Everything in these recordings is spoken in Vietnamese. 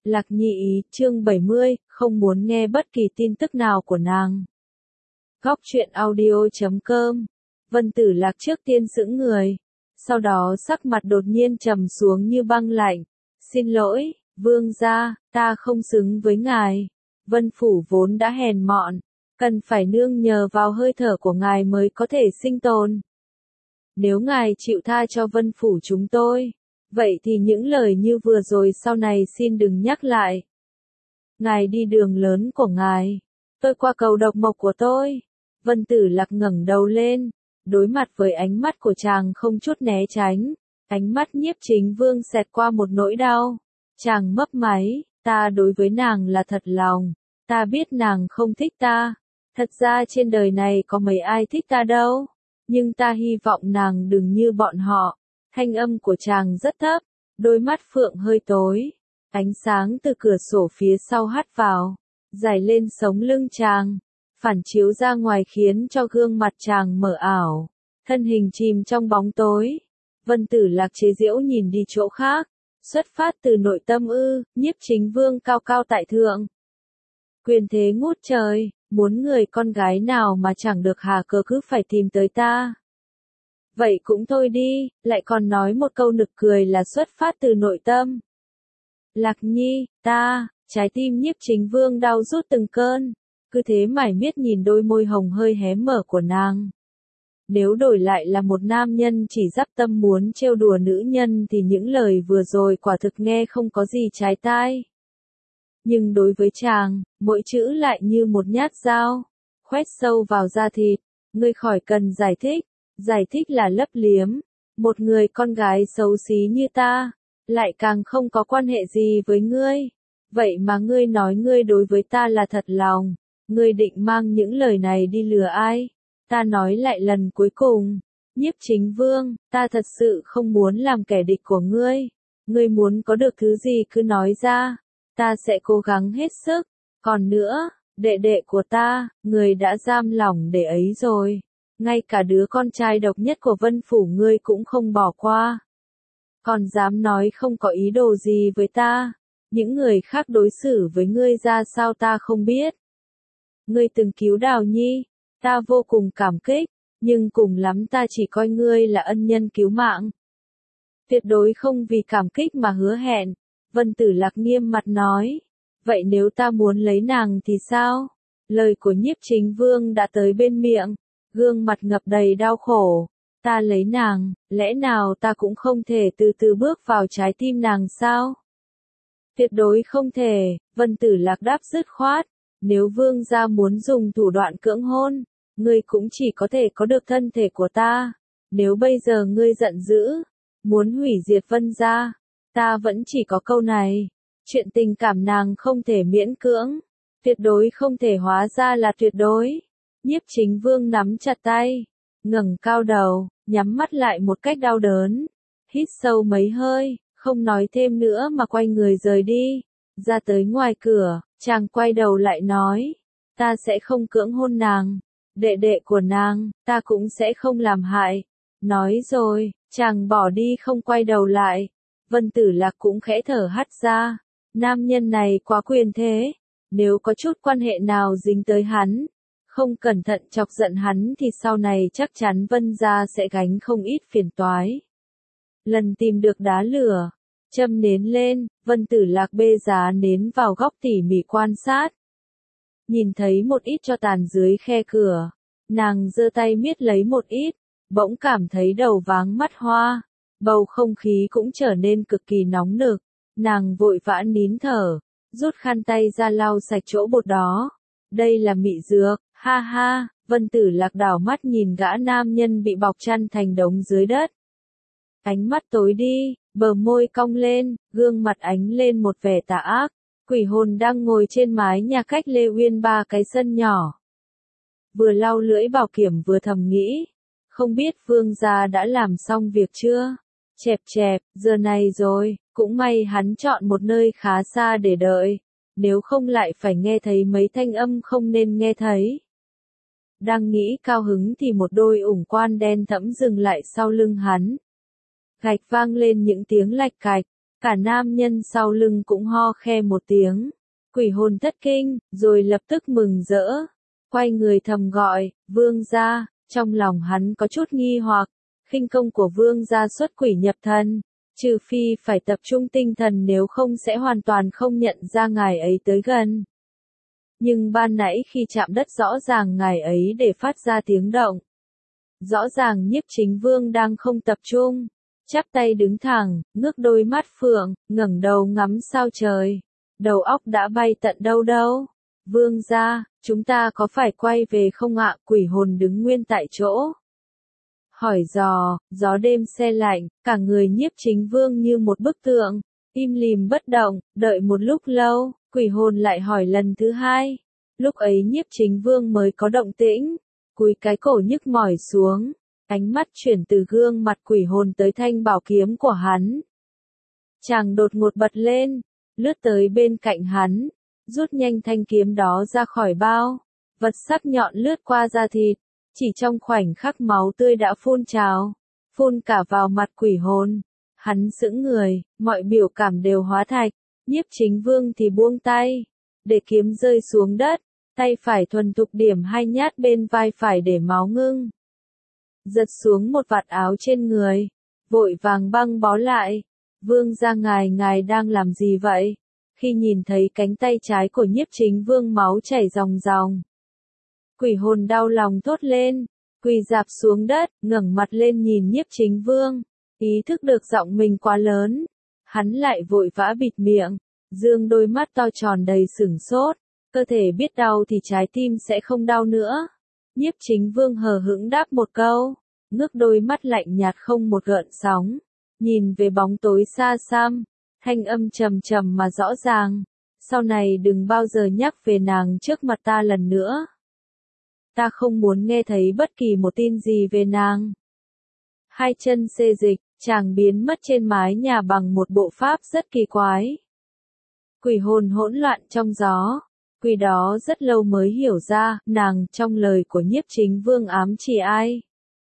Lạc Nhi ý, chương 70, không muốn nghe bất kỳ tin tức nào của nàng. Góc truyện audio.com. Vân Tử Lạc trước tiên sững người, sau đó sắc mặt đột nhiên trầm xuống như băng lạnh. Xin lỗi, vương gia, ta không xứng với ngài. Vân Phủ vốn đã hèn mọn, cần phải nương nhờ vào hơi thở của ngài mới có thể sinh tồn. Nếu ngài chịu tha cho Vân Phủ chúng tôi, vậy thì những lời như vừa rồi sau này xin đừng nhắc lại. Ngài đi đường lớn của ngài, tôi qua cầu độc mộc của tôi. Vân Tử Lạc ngẩng đầu lên, đối mặt với ánh mắt của chàng không chút né tránh. Ánh mắt Nhiếp Chính Vương xẹt qua một nỗi đau. Chàng mấp máy, ta đối với nàng là thật lòng, ta biết nàng không thích ta. Thật ra trên đời này có mấy ai thích ta đâu, nhưng ta hy vọng nàng đừng như bọn họ. Thanh âm của chàng rất thấp, đôi mắt phượng hơi tối. Ánh sáng từ cửa sổ phía sau hắt vào, dải lên sống lưng chàng, phản chiếu ra ngoài khiến cho gương mặt chàng mờ ảo, thân hình chìm trong bóng tối. Vân Tử Lạc chế giễu nhìn đi chỗ khác, xuất phát từ nội tâm ư? Nhiếp Chính Vương cao cao tại thượng, quyền thế ngút trời, muốn người con gái nào mà chẳng được hà cớ cứ phải tìm tới ta. Vậy cũng thôi đi, lại còn nói một câu nực cười là xuất phát từ nội tâm. Lạc Nhi, ta, trái tim Nhiếp Chính Vương đau rút từng cơn, cứ thế mải miết nhìn đôi môi hồng hơi hé mở của nàng. Nếu đổi lại là một nam nhân chỉ dắp tâm muốn trêu đùa nữ nhân thì những lời vừa rồi quả thực nghe không có gì trái tai. Nhưng đối với chàng, mỗi chữ lại như một nhát dao, khoét sâu vào da thịt. Ngươi khỏi cần giải thích là lấp liếm. Một người con gái xấu xí như ta, lại càng không có quan hệ gì với ngươi. Vậy mà ngươi nói ngươi đối với ta là thật lòng, ngươi định mang những lời này đi lừa ai? Ta nói lại lần cuối cùng, Nhiếp Chính Vương, ta thật sự không muốn làm kẻ địch của ngươi. Ngươi muốn có được thứ gì cứ nói ra, ta sẽ cố gắng hết sức. Còn nữa, đệ đệ của ta, ngươi đã giam lỏng để ấy rồi. Ngay cả đứa con trai độc nhất của Vân Phủ ngươi cũng không bỏ qua. Còn dám nói không có ý đồ gì với ta. Những người khác đối xử với ngươi ra sao ta không biết. Ngươi từng cứu Đào Nhi, ta vô cùng cảm kích, nhưng cùng lắm ta chỉ coi ngươi là ân nhân cứu mạng. Tuyệt đối không vì cảm kích mà hứa hẹn. Vân Tử Lạc nghiêm mặt nói. Vậy nếu ta muốn lấy nàng thì sao? Lời của Nhiếp Chính Vương đã tới bên miệng, gương mặt ngập đầy đau khổ. Ta lấy nàng, lẽ nào ta cũng không thể từ từ bước vào trái tim nàng sao? Tuyệt đối không thể, Vân Tử Lạc đáp dứt khoát. Nếu vương gia muốn dùng thủ đoạn cưỡng hôn, ngươi cũng chỉ có thể có được thân thể của ta. Nếu bây giờ ngươi giận dữ, muốn hủy diệt Vân gia, ta vẫn chỉ có câu này. Chuyện tình cảm nàng không thể miễn cưỡng, tuyệt đối không thể hóa ra là tuyệt đối. Nhiếp Chính Vương nắm chặt tay, ngẩng cao đầu, nhắm mắt lại một cách đau đớn. Hít sâu mấy hơi, không nói thêm nữa mà quay người rời đi. Ra tới ngoài cửa, chàng quay đầu lại nói, ta sẽ không cưỡng hôn nàng, đệ đệ của nàng, ta cũng sẽ không làm hại. Nói rồi, chàng bỏ đi không quay đầu lại. Vân Tử Lạc cũng khẽ thở hắt ra, nam nhân này quá quyền thế, nếu có chút quan hệ nào dính tới hắn, không cẩn thận chọc giận hắn thì sau này chắc chắn Vân gia sẽ gánh không ít phiền toái. Lần tìm được đá lửa, châm nến lên, Vân Tử Lạc bê giá nến vào góc tỉ mỉ quan sát. Nhìn thấy một ít tro tàn dưới khe cửa, nàng giơ tay miết lấy một ít, bỗng cảm thấy đầu váng mắt hoa, bầu không khí cũng trở nên cực kỳ nóng nực. Nàng vội vã nín thở, rút khăn tay ra lau sạch chỗ bột đó. Đây là mị dược, ha ha. Vân Tử Lạc đảo mắt nhìn gã nam nhân bị bọc chăn thành đống dưới đất. Ánh mắt tối đi, bờ môi cong lên, gương mặt ánh lên một vẻ tà ác. Quỷ hồn đang ngồi trên mái nhà cách Lê Uyên 3 cái sân nhỏ. Vừa lau lưỡi bảo kiểm vừa thầm nghĩ. Không biết vương gia đã làm xong việc chưa? Chẹp chẹp, giờ này rồi, cũng may hắn chọn một nơi khá xa để đợi. Nếu không lại phải nghe thấy mấy thanh âm không nên nghe thấy. Đang nghĩ cao hứng thì một đôi ủng quan đen thẫm dừng lại sau lưng hắn. Gạch vang lên những tiếng lạch cạch, Cả nam nhân sau lưng cũng ho khe một tiếng. Quỷ hồn thất kinh, rồi lập tức mừng rỡ. Quay người thầm gọi, vương gia, trong lòng hắn có chút nghi hoặc. Khinh công của vương gia xuất quỷ nhập thần. Trừ phi phải tập trung tinh thần nếu không sẽ hoàn toàn không nhận ra ngài ấy tới gần. Nhưng ban nãy khi chạm đất rõ ràng ngài ấy để phát ra tiếng động. Rõ ràng Nhiếp Chính Vương đang không tập trung. Chắp tay đứng thẳng, ngước đôi mắt phượng, ngẩng đầu ngắm sao trời. Đầu óc đã bay tận đâu đâu. Vương gia, chúng ta có phải quay về không ạ? Quỷ hồn đứng nguyên tại chỗ. Hỏi dò, gió đêm se lạnh, cả người Nhiếp Chính Vương như một bức tượng, im lìm bất động, đợi một lúc lâu, quỷ hồn lại hỏi lần thứ hai. Lúc ấy Nhiếp Chính Vương mới có động tĩnh, cúi cái cổ nhức mỏi xuống, ánh mắt chuyển từ gương mặt quỷ hồn tới thanh bảo kiếm của hắn. Chàng đột ngột bật lên, lướt tới bên cạnh hắn, rút nhanh thanh kiếm đó ra khỏi bao, vật sắc nhọn lướt qua da thịt. Chỉ trong khoảnh khắc máu tươi đã phun trào, phun cả vào mặt quỷ hồn. Hắn sững người, mọi biểu cảm đều hóa thạch. Nhiếp Chính Vương thì buông tay, để kiếm rơi xuống đất, tay phải thuần thục điểm 2 nhát bên vai phải để máu ngưng. Giật xuống một vạt áo trên người, vội vàng băng bó lại. Vương gia ngài đang làm gì vậy? Khi nhìn thấy cánh tay trái của Nhiếp Chính Vương máu chảy ròng ròng. Quỷ hồn đau lòng thốt lên, quỳ rạp xuống đất, ngẩng mặt lên nhìn Nhiếp Chính Vương, ý thức được giọng mình quá lớn, hắn lại vội vã bịt miệng, dương đôi mắt to tròn đầy sửng sốt, cơ thể biết đau thì trái tim sẽ không đau nữa. Nhiếp Chính Vương hờ hững đáp một câu, ngước đôi mắt lạnh nhạt không một gợn sóng, nhìn về bóng tối xa xăm, thanh âm trầm trầm mà rõ ràng, sau này đừng bao giờ nhắc về nàng trước mặt ta lần nữa. Ta không muốn nghe thấy bất kỳ một tin gì về nàng. Hai chân xê dịch, chàng biến mất trên mái nhà bằng một bộ pháp rất kỳ quái. Quỷ hồn hỗn loạn trong gió, quỷ đó rất lâu mới hiểu ra, nàng trong lời của Nhiếp Chính Vương ám chỉ ai.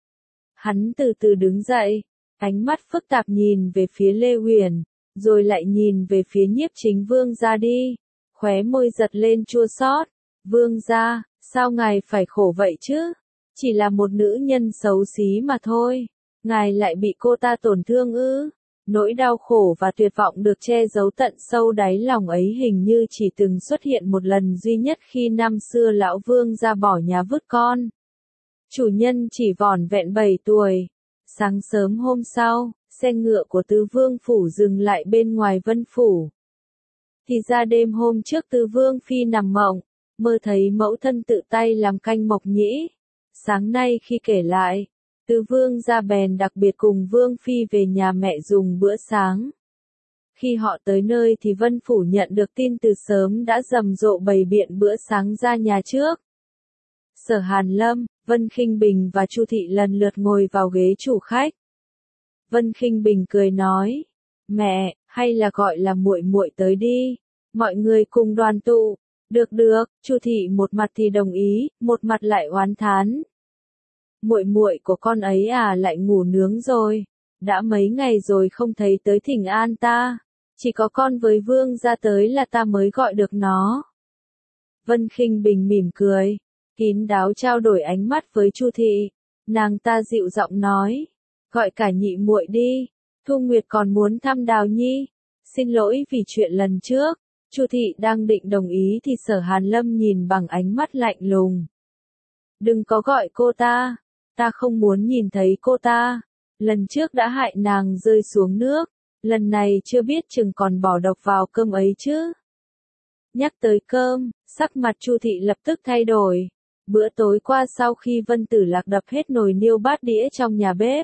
Hắn từ từ đứng dậy, ánh mắt phức tạp nhìn về phía Lê Huyền, rồi lại nhìn về phía Nhiếp Chính Vương ra đi, khóe môi giật lên chua xót. Vương gia, sao ngài phải khổ vậy chứ? Chỉ là một nữ nhân xấu xí mà thôi. Ngài lại bị cô ta tổn thương ư? Nỗi đau khổ và tuyệt vọng được che giấu tận sâu đáy lòng ấy hình như chỉ từng xuất hiện một lần duy nhất khi năm xưa lão vương ra bỏ nhà vứt con. Chủ nhân chỉ vỏn vẹn 7 tuổi. Sáng sớm hôm sau, xe ngựa của Tứ Vương Phủ dừng lại bên ngoài Vân Phủ. Thì ra đêm hôm trước Tứ Vương Phi nằm mộng, mơ thấy mẫu thân tự tay làm canh mộc nhĩ. Sáng nay khi kể lại, Tứ Vương ra bèn đặc biệt cùng Vương Phi về nhà mẹ dùng bữa sáng. Khi họ tới nơi thì Vân Phủ nhận được tin từ sớm đã rầm rộ bày biện bữa sáng ra nhà trước. Sở Hàn Lâm, Vân Khinh Bình và Chu Thị lần lượt ngồi vào ghế chủ khách. Vân Khinh Bình cười nói, mẹ, hay là gọi là muội muội tới đi, mọi người cùng đoàn tụ. Được được, Chu Thị một mặt thì đồng ý, một mặt lại oán thán. Muội muội của con ấy à lại ngủ nướng rồi, đã mấy ngày rồi không thấy tới thỉnh an ta, chỉ có con với Vương ra tới là ta mới gọi được nó. Vân Khinh Bình mỉm cười, kín đáo trao đổi ánh mắt với Chu Thị, nàng ta dịu giọng nói, gọi cả nhị muội đi, Thu Nguyệt còn muốn thăm Đào Nhi, xin lỗi vì chuyện lần trước. Chu Thị đang định đồng ý thì Sở Hàn Lâm nhìn bằng ánh mắt lạnh lùng. Đừng có gọi cô ta không muốn nhìn thấy cô ta. Lần trước đã hại nàng rơi xuống nước, lần này chưa biết chừng còn bỏ độc vào cơm ấy chứ. Nhắc tới cơm, sắc mặt Chu Thị lập tức thay đổi. Bữa tối qua sau khi Vân Tử Lạc đập hết nồi niêu bát đĩa trong nhà bếp,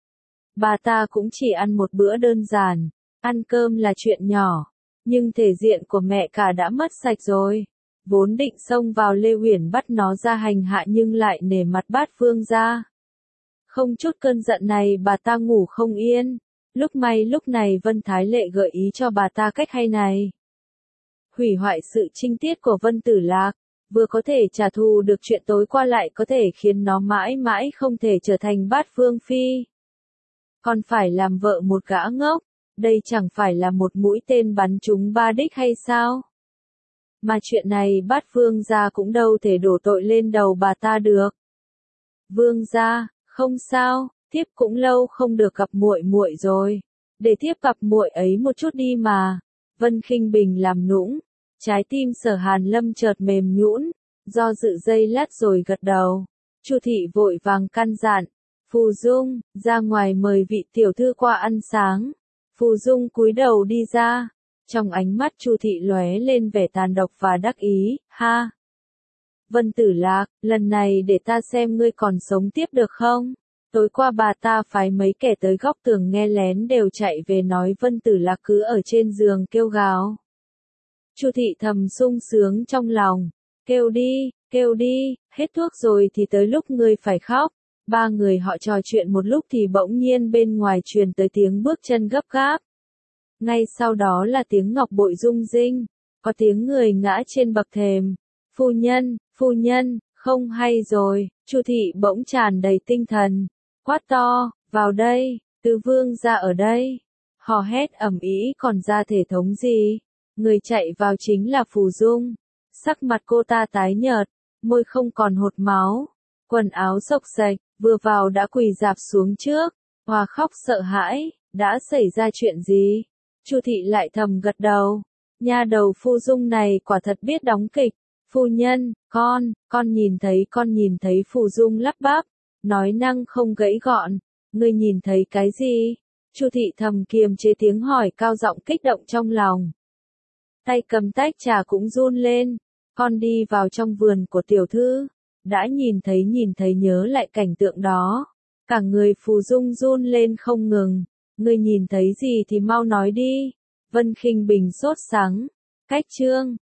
bà ta cũng chỉ ăn một bữa đơn giản, ăn cơm là chuyện nhỏ. Nhưng thể diện của mẹ cả đã mất sạch rồi. Vốn định xông vào Lê Huyền bắt nó ra hành hạ nhưng lại nể mặt Bát Vương ra. Không chút cơn giận này bà ta ngủ không yên. Lúc này Vân Thái Lệ gợi ý cho bà ta cách hay này. Hủy hoại sự trinh tiết của Vân Tử Lạc, vừa có thể trả thù được chuyện tối qua lại có thể khiến nó mãi mãi không thể trở thành Bát Vương Phi. Còn phải làm vợ một gã ngốc. Đây chẳng phải là một mũi tên bắn trúng 3 đích hay sao? Mà chuyện này Bát Vương gia cũng đâu thể đổ tội lên đầu bà ta được. Vương gia, không sao, thiếp cũng lâu không được gặp muội muội rồi, để thiếp gặp muội ấy một chút đi mà. Vân Khinh Bình làm nũng, trái tim Sở Hàn Lâm chợt mềm nhũn, do dự giây lát rồi gật đầu. Chu thị vội vàng căn dặn, Phù Dung, ra ngoài mời vị tiểu thư qua ăn sáng. Phù Dung cúi đầu đi ra, trong ánh mắt Chu thị lóe lên vẻ tàn độc và đắc ý, ha. Vân Tử Lạc, lần này để ta xem ngươi còn sống tiếp được không? Tối qua bà ta phái mấy kẻ tới góc tường nghe lén đều chạy về nói Vân Tử Lạc cứ ở trên giường kêu gào. Chu thị thầm sung sướng trong lòng, kêu đi, hết thuốc rồi thì tới lúc ngươi phải khóc. Ba người họ trò chuyện một lúc thì bỗng nhiên bên ngoài truyền tới tiếng bước chân gấp gáp. Ngay sau đó là tiếng ngọc bội rung rinh, có tiếng người ngã trên bậc thềm. Phu nhân, không hay rồi. Chu thị bỗng tràn đầy tinh thần, quát to, vào đây, Tứ Vương gia ở đây. Hò hét ầm ĩ còn ra thể thống gì? Người chạy vào chính là Phù Dung. Sắc mặt cô ta tái nhợt, môi không còn hột máu, quần áo xộc xệch, vừa vào đã quỳ rạp xuống trước, hòa khóc sợ hãi, đã xảy ra chuyện gì? Chu thị lại thầm gật đầu, nha đầu Phu Dung này quả thật biết đóng kịch. Phu nhân, con nhìn thấy. Phù Dung lắp bắp, nói năng không gãy gọn, ngươi nhìn thấy cái gì? Chu thị thầm kiềm chế tiếng hỏi cao giọng kích động trong lòng. Tay cầm tách trà cũng run lên, con đi vào trong vườn của tiểu thư, đã nhìn thấy nhớ lại cảnh tượng đó. Cả người Phù Dung run lên không ngừng, ngươi nhìn thấy gì thì mau nói đi. Vân Khinh Bình sốt sắng, cách chương